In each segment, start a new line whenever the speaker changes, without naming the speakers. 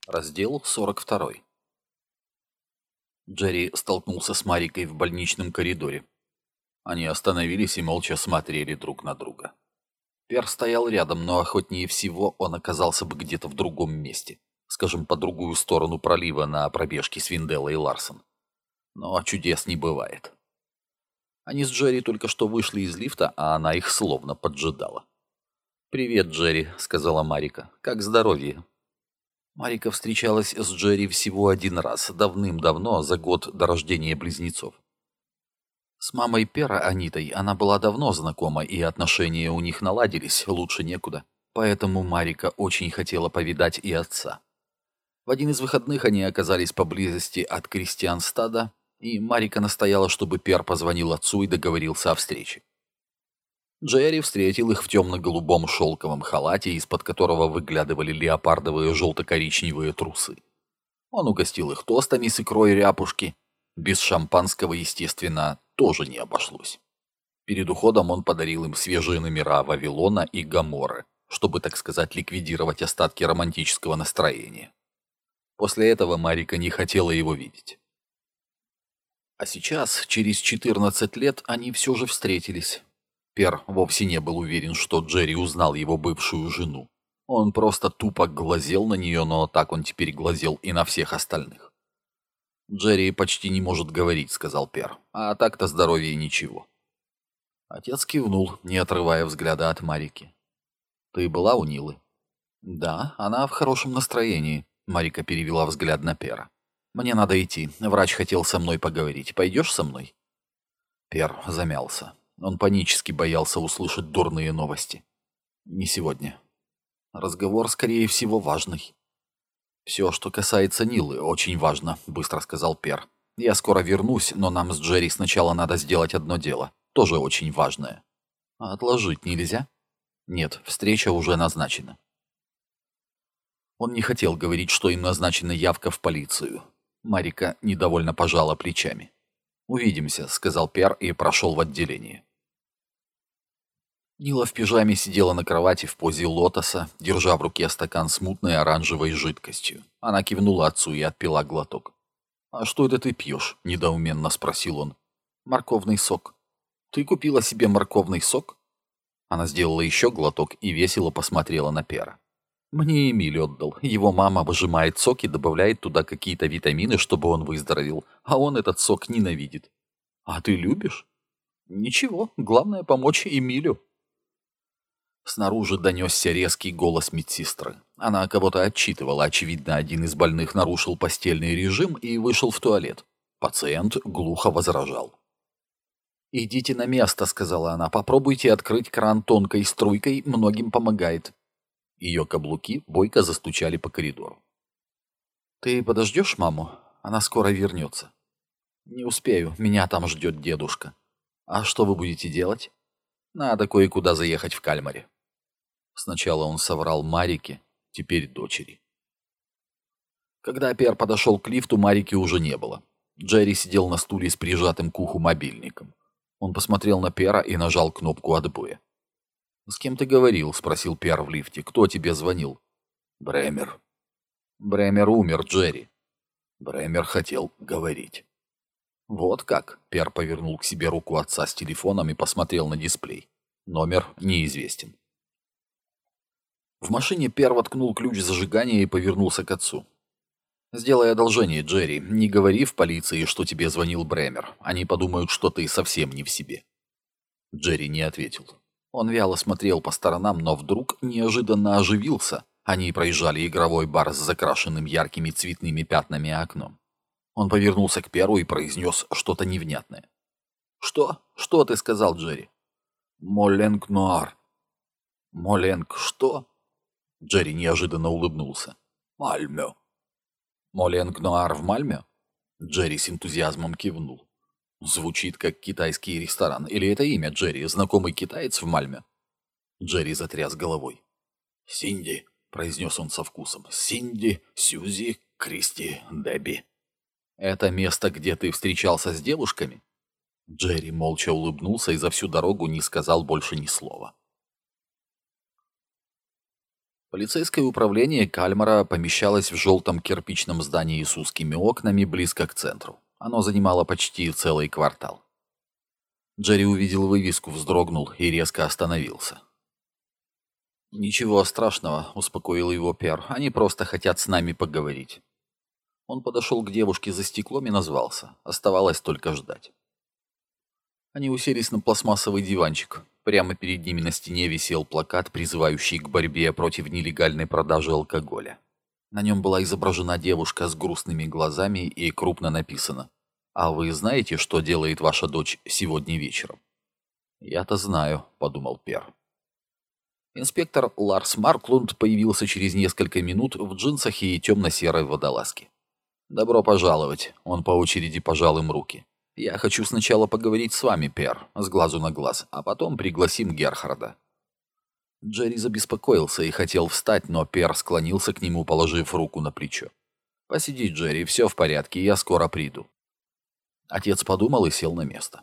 Раздел 42. Джерри столкнулся с Марикой в больничном коридоре. Они остановились и молча смотрели друг на друга. Пер стоял рядом, но охотнее всего он оказался бы где-то в другом месте, скажем, по другую сторону пролива на пробежке с Винделлой и Ларсон. Но чудес не бывает. Они с Джерри только что вышли из лифта, а она их словно поджидала. «Привет, Джерри», — сказала Марика. «Как здоровье?» Марика встречалась с Джерри всего один раз, давным-давно, за год до рождения близнецов. С мамой Пера, Анитой, она была давно знакома, и отношения у них наладились, лучше некуда. Поэтому Марика очень хотела повидать и отца. В один из выходных они оказались поблизости от Кристианстада, и Марика настояла, чтобы Пер позвонил отцу и договорился о встрече. Джерри встретил их в темно-голубом шелковом халате, из-под которого выглядывали леопардовые желто-коричневые трусы. Он угостил их тостами с икрой ряпушки. Без шампанского, естественно, тоже не обошлось. Перед уходом он подарил им свежие номера Вавилона и Гоморры, чтобы, так сказать, ликвидировать остатки романтического настроения. После этого Марика не хотела его видеть. А сейчас, через 14 лет, они все же встретились. Пер вовсе не был уверен, что Джерри узнал его бывшую жену. Он просто тупо глазел на нее, но так он теперь глазел и на всех остальных. «Джерри почти не может говорить», — сказал Пер, — «а так-то здоровье ничего». Отец кивнул, не отрывая взгляда от Марики. «Ты была у Нилы?» «Да, она в хорошем настроении», — Марика перевела взгляд на Пера. «Мне надо идти, врач хотел со мной поговорить. Пойдешь со мной?» Пер замялся. Он панически боялся услышать дурные новости. Не сегодня. Разговор, скорее всего, важный. «Все, что касается Нилы, очень важно», — быстро сказал Пер. «Я скоро вернусь, но нам с Джерри сначала надо сделать одно дело. Тоже очень важное. А отложить нельзя?» «Нет, встреча уже назначена». Он не хотел говорить, что им назначена явка в полицию. Марика недовольно пожала плечами. «Увидимся», — сказал Пер и прошел в отделение. Нила в пижаме сидела на кровати в позе лотоса, держа в руке стакан с мутной оранжевой жидкостью. Она кивнула отцу и отпила глоток. «А что это ты пьешь?» – недоуменно спросил он. «Морковный сок». «Ты купила себе морковный сок?» Она сделала еще глоток и весело посмотрела на Пера. «Мне Эмиль отдал. Его мама выжимает сок и добавляет туда какие-то витамины, чтобы он выздоровел, а он этот сок ненавидит». «А ты любишь?» «Ничего, главное помочь Эмилю». Снаружи донесся резкий голос медсестры. Она кого-то отчитывала, очевидно, один из больных нарушил постельный режим и вышел в туалет. Пациент глухо возражал. «Идите на место», — сказала она, — «попробуйте открыть кран тонкой струйкой, многим помогает». Ее каблуки бойко застучали по коридору. «Ты подождешь маму? Она скоро вернется». «Не успею, меня там ждет дедушка». «А что вы будете делать?» «Надо кое-куда заехать в Кальмаре». Сначала он соврал Марике, теперь дочери. Когда Пер подошел к лифту, Марики уже не было. Джерри сидел на стуле с прижатым к уху мобильником. Он посмотрел на Пера и нажал кнопку отбоя. «С кем ты говорил?» — спросил Пер в лифте. «Кто тебе звонил?» «Бремер». «Бремер умер, Джерри». Бремер хотел говорить. «Вот как?» — Пер повернул к себе руку отца с телефоном и посмотрел на дисплей. Номер неизвестен. В машине Пер воткнул ключ зажигания и повернулся к отцу. «Сделай одолжение, Джерри. Не говори в полиции, что тебе звонил Бремер. Они подумают, что ты совсем не в себе». Джерри не ответил. Он вяло смотрел по сторонам, но вдруг неожиданно оживился. Они проезжали игровой бар с закрашенным яркими цветными пятнами окном. Он повернулся к Перу и произнес что-то невнятное. «Что? Что ты сказал, Джерри?» «Моленг нуар». «Моленг что?» Джерри неожиданно улыбнулся. «Мальмё». «Моленг нуар в Мальме?» Джерри с энтузиазмом кивнул. «Звучит как китайский ресторан. Или это имя Джерри, знакомый китаец в Мальме?» Джерри затряс головой. «Синди», — произнес он со вкусом. «Синди, Сьюзи, Кристи, Дебби». «Это место, где ты встречался с девушками?» Джерри молча улыбнулся и за всю дорогу не сказал больше ни слова. Полицейское управление Кальмара помещалось в желтом кирпичном здании с узкими окнами близко к центру. Оно занимало почти целый квартал. Джерри увидел вывеску, вздрогнул и резко остановился. «Ничего страшного», — успокоил его Пер. «Они просто хотят с нами поговорить». Он подошел к девушке за стеклом и назвался. Оставалось только ждать. Они уселись на пластмассовый диванчик. Прямо перед ними на стене висел плакат, призывающий к борьбе против нелегальной продажи алкоголя. На нем была изображена девушка с грустными глазами и крупно написано: «А вы знаете, что делает ваша дочь сегодня вечером?» «Я-то знаю», — подумал Пер. Инспектор Ларс Марклунд появился через несколько минут в джинсах и темно-серой водолазке. «Добро пожаловать», — он по очереди пожал им руки. «Я хочу сначала поговорить с вами, Пер, с глазу на глаз, а потом пригласим Герхарда». Джерри забеспокоился и хотел встать, но Пер склонился к нему, положив руку на плечо. «Посиди, Джерри, все в порядке, я скоро приду». Отец подумал и сел на место.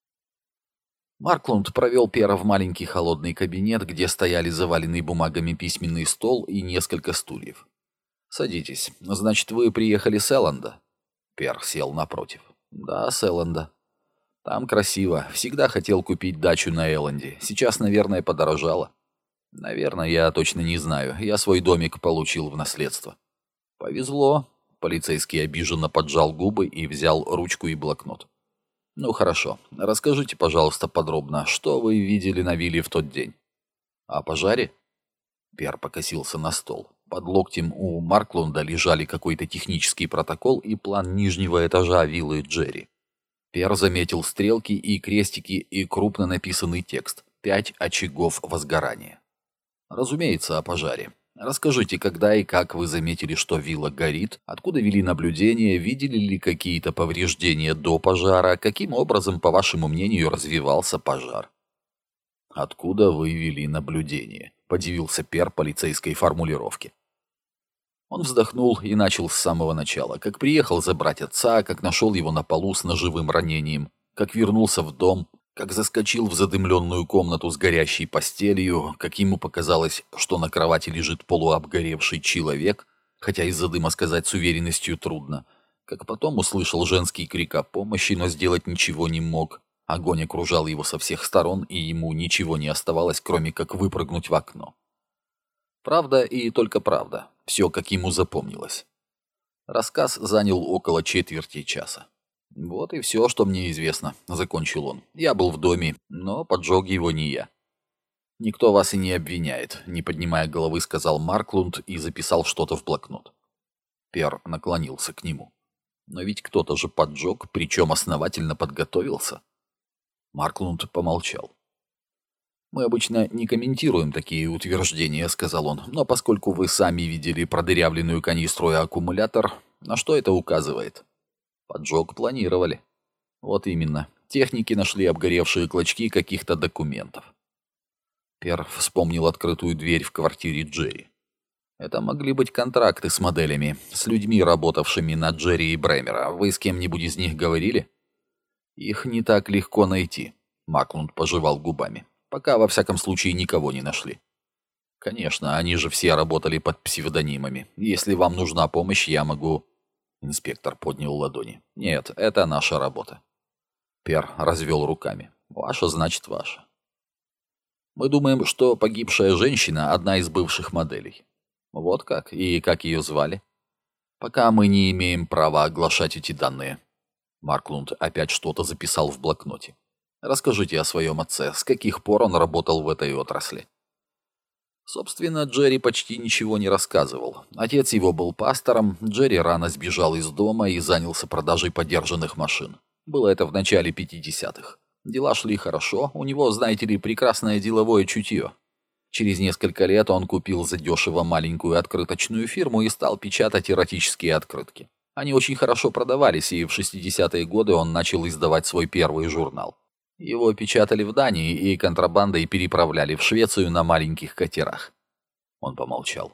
Марклунд провел Пера в маленький холодный кабинет, где стояли заваленный бумагами письменный стол и несколько стульев. «Садитесь. Значит, вы приехали с Элленда?» Пер сел напротив. «Да, с Элленда. Там красиво. Всегда хотел купить дачу на Элленде. Сейчас, наверное, подорожало». «Наверное, я точно не знаю. Я свой домик получил в наследство». «Повезло». Полицейский обиженно поджал губы и взял ручку и блокнот. «Ну хорошо. Расскажите, пожалуйста, подробно, что вы видели на вилле в тот день?» «О пожаре?» Пер покосился на стол. Под локтем у Марклунда лежали какой-то технический протокол и план нижнего этажа виллы Джерри. Пер заметил стрелки и крестики и крупно написанный текст: 5 очагов возгорания. «Разумеется, о пожаре. Расскажите, когда и как вы заметили, что вилла горит, откуда вели наблюдения, видели ли какие-то повреждения до пожара, каким образом, по вашему мнению, развивался пожар?» «Откуда вы вели наблюдение?» — подивился Пер полицейской формулировке. Он вздохнул и начал с самого начала. Как приехал забрать отца, как нашел его на полу с ножевым ранением, как вернулся в дом, как заскочил в задымленную комнату с горящей постелью, как ему показалось, что на кровати лежит полуобгоревший человек, хотя из-за дыма сказать с уверенностью трудно, как потом услышал женский крик о помощи, но сделать ничего не мог. Огонь окружал его со всех сторон, и ему ничего не оставалось, кроме как выпрыгнуть в окно. Правда и только правда. Все, как ему запомнилось. Рассказ занял около четверти часа. «Вот и все, что мне известно», — закончил он. «Я был в доме, но поджег его не я». «Никто вас и не обвиняет», — не поднимая головы, сказал Марклунд и записал что-то в блокнот. Пер наклонился к нему. «Но ведь кто-то же поджег, причем основательно подготовился». Марклунд помолчал. «Мы обычно не комментируем такие утверждения», — сказал он, «но поскольку вы сами видели продырявленную канистру и аккумулятор, на что это указывает?» «Поджог планировали». «Вот именно. Техники нашли обгоревшие клочки каких-то документов». Пер вспомнил открытую дверь в квартире Джерри. «Это могли быть контракты с моделями, с людьми, работавшими на Джерри и Бремера. Вы с кем-нибудь из них говорили?» «Их не так легко найти», — Маклунд пожевал губами. «Пока, во всяком случае, никого не нашли». «Конечно, они же все работали под псевдонимами. Если вам нужна помощь, я могу...» Инспектор поднял ладони. «Нет, это наша работа». Пер развел руками. «Ваша, значит, ваша». «Мы думаем, что погибшая женщина — одна из бывших моделей». «Вот как? И как ее звали?» «Пока мы не имеем права оглашать эти данные». Марклунд опять что-то записал в блокноте. «Расскажите о своем отце. С каких пор он работал в этой отрасли?» Собственно, Джерри почти ничего не рассказывал. Отец его был пастором, Джерри рано сбежал из дома и занялся продажей подержанных машин. Было это в начале 50-х. Дела шли хорошо, у него, знаете ли, прекрасное деловое чутье. Через несколько лет он купил задешево маленькую открыточную фирму и стал печатать эротические открытки. Они очень хорошо продавались, и в 60-е годы он начал издавать свой первый журнал. Его печатали в Дании и контрабандой переправляли в Швецию на маленьких катерах. Он помолчал.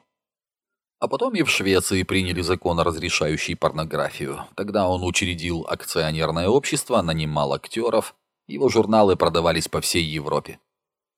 А потом и в Швеции приняли закон, разрешающий порнографию. Тогда он учредил акционерное общество, нанимал актеров. Его журналы продавались по всей Европе.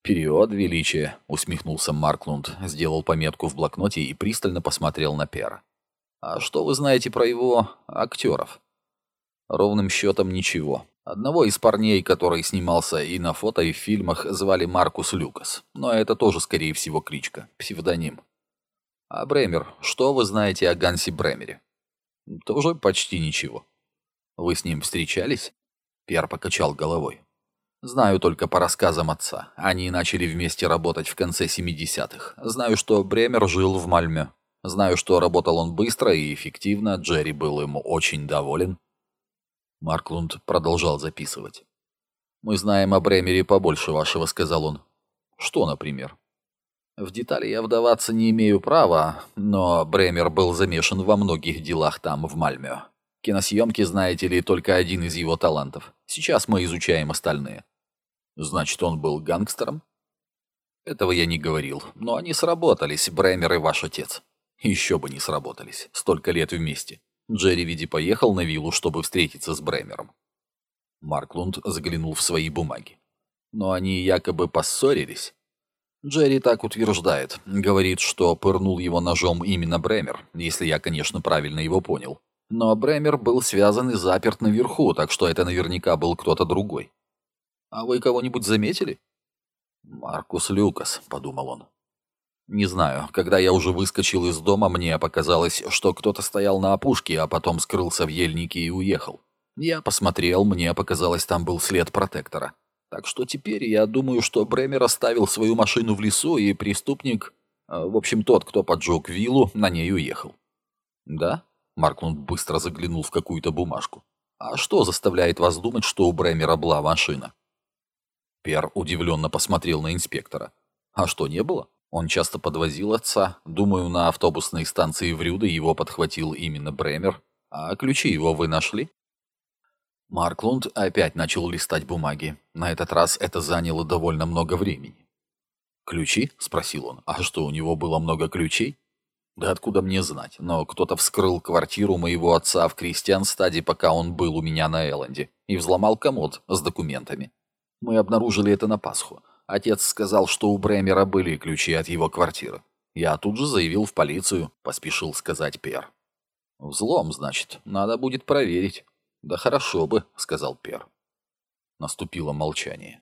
«Период величия», — усмехнулся Марклунд, сделал пометку в блокноте и пристально посмотрел на Пера. «А что вы знаете про его актеров?» «Ровным счетом ничего. Одного из парней, который снимался и на фото, и в фильмах, звали Маркус Люкас. Но это тоже, скорее всего, кличка, псевдоним. А Бремер, что вы знаете о Гансе Бремере?» «Тоже почти ничего». «Вы с ним встречались?» Пер покачал головой. «Знаю только по рассказам отца. Они начали вместе работать в конце 70-х. Знаю, что Бремер жил в Мальме. Знаю, что работал он быстро и эффективно, Джерри был ему очень доволен». Марклунд продолжал записывать. «Мы знаем о Бремере побольше вашего», — сказал он. «Что, например?» «В детали я вдаваться не имею права, но Бремер был замешан во многих делах там, в Мальме. Киносъемки, знаете ли, только один из его талантов. Сейчас мы изучаем остальные». «Значит, он был гангстером?» «Этого я не говорил, но они сработались, Бремер и ваш отец». «Еще бы не сработались, столько лет вместе. Джерри, види, поехал на виллу, чтобы встретиться с Бремером». Марклунд заглянул в свои бумаги. «Но они якобы поссорились». Джерри так утверждает. Говорит, что пырнул его ножом именно Бремер, если я, конечно, правильно его понял. Но Бремер был связан и заперт наверху, так что это наверняка был кто-то другой. «А вы кого-нибудь заметили?» «Маркус Люкас», — подумал он. «Не знаю, когда я уже выскочил из дома, мне показалось, что кто-то стоял на опушке, а потом скрылся в ельнике и уехал. Я посмотрел, мне показалось, там был след протектора. Так что теперь я думаю, что Бремер оставил свою машину в лесу, и преступник, в общем, тот, кто поджег виллу, на ней уехал». «Да?» — Марклунд быстро заглянул в какую-то бумажку. «А что заставляет вас думать, что у Бремера была машина?» Пер удивленно посмотрел на инспектора. «А что, не было? Он часто подвозил отца. Думаю, на автобусной станции в Рюде его подхватил именно Бремер. А ключи его вы нашли?» Марклунд опять начал листать бумаги. На этот раз это заняло довольно много времени. «Ключи?» — спросил он. «А что, у него было много ключей?» «Да откуда мне знать? Но кто-то вскрыл квартиру моего отца в Кристианстаде, пока он был у меня на Элленде, и взломал комод с документами. Мы обнаружили это на Пасху. Отец сказал, что у Бремера были ключи от его квартиры. Я тут же заявил в полицию», — поспешил сказать Пер. «Взлом, значит. Надо будет проверить». «Да хорошо бы», — сказал Пер. Наступило молчание.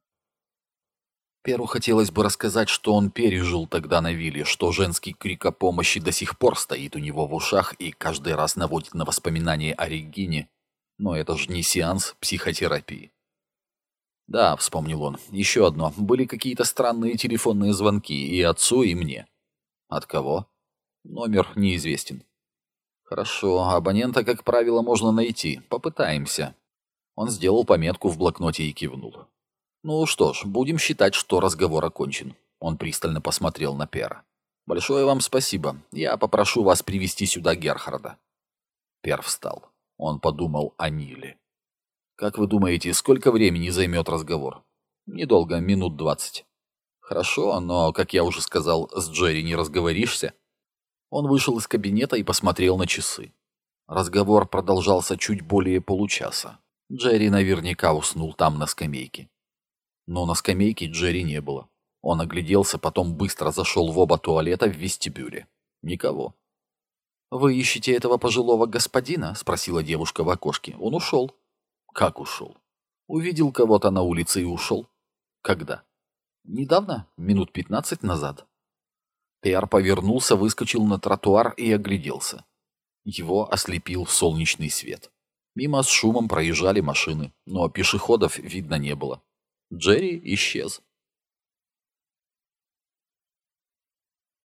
Перу хотелось бы рассказать, что он пережил тогда на вилле, что женский крик о помощи до сих пор стоит у него в ушах и каждый раз наводит на воспоминания о Регине. Но это же не сеанс психотерапии. «Да», — вспомнил он, — «еще одно. Были какие-то странные телефонные звонки и отцу, и мне». «От кого?» «Номер неизвестен». «Хорошо, абонента, как правило, можно найти. Попытаемся». Он сделал пометку в блокноте и кивнул. «Ну что ж, будем считать, что разговор окончен». Он пристально посмотрел на Пера. «Большое вам спасибо. Я попрошу вас привести сюда Герхарда». Пер встал. Он подумал о Ниле. «Как вы думаете, сколько времени займет разговор?» «Недолго, минут 20». «Хорошо, но, как я уже сказал, с Джерри не разговоришься». Он вышел из кабинета и посмотрел на часы. Разговор продолжался чуть более получаса. Джерри наверняка уснул там на скамейке. Но на скамейке Джерри не было. Он огляделся, потом быстро зашел в оба туалета в вестибюле. Никого. «Вы ищете этого пожилого господина?» — спросила девушка в окошке. «Он ушел». «Как ушел?» «Увидел кого-то на улице и ушел». «Когда?» «Недавно, минут 15 назад». Пер повернулся, выскочил на тротуар и огляделся. Его ослепил солнечный свет. Мимо с шумом проезжали машины, но пешеходов видно не было. Джерри исчез.